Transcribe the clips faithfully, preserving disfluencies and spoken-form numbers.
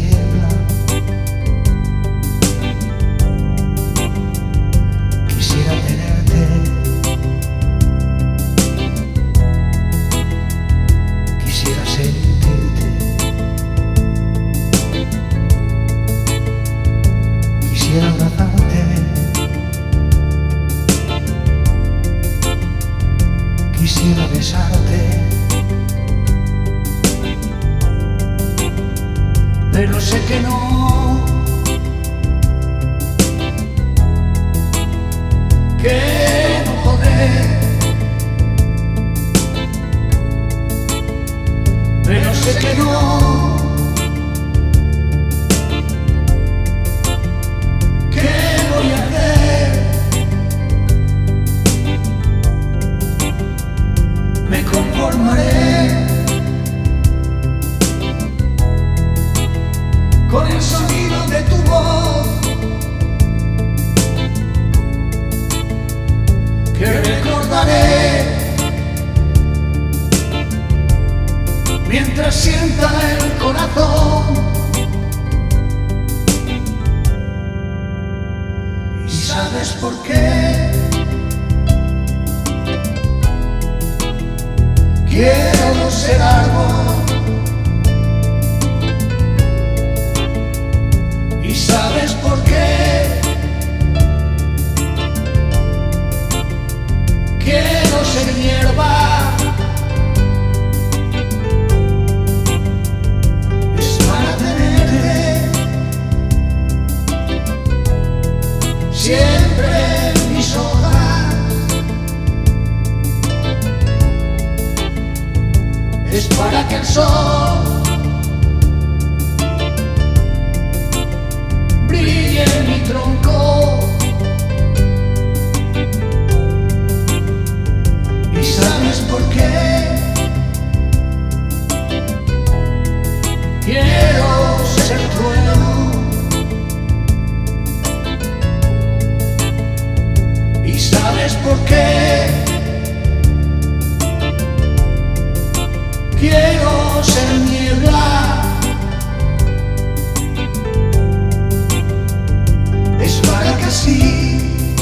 niebla. Quisiera tenerte, quisiera sentirte, quisiera abrazarte, quisiera besarte, pero sé que no, que no podré, pero sé que no, ¿qué voy a hacer? Me conformaré con el sonido de tu voz, que recordaré mientras sienta el corazón. ¿Y sabes por qué? Quiero ser árbol. ¿Y sabes por qué? Quiero ser hierba. Es para tenerte siempre en mis hojas. Es para que el sol brille en mi tronco. ¿Y sabes por qué? Quiero ser trueno. ¿Y sabes por qué? Quiero ser niebla. Es para que así,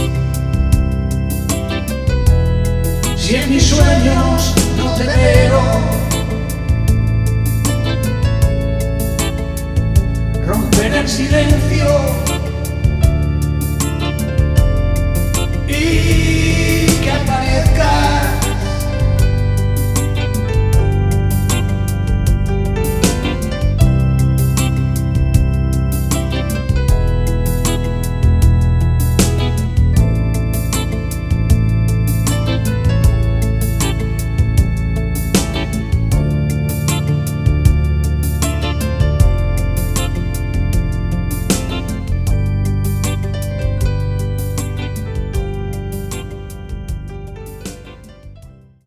si en mis sueños no te veo, romper el silencio y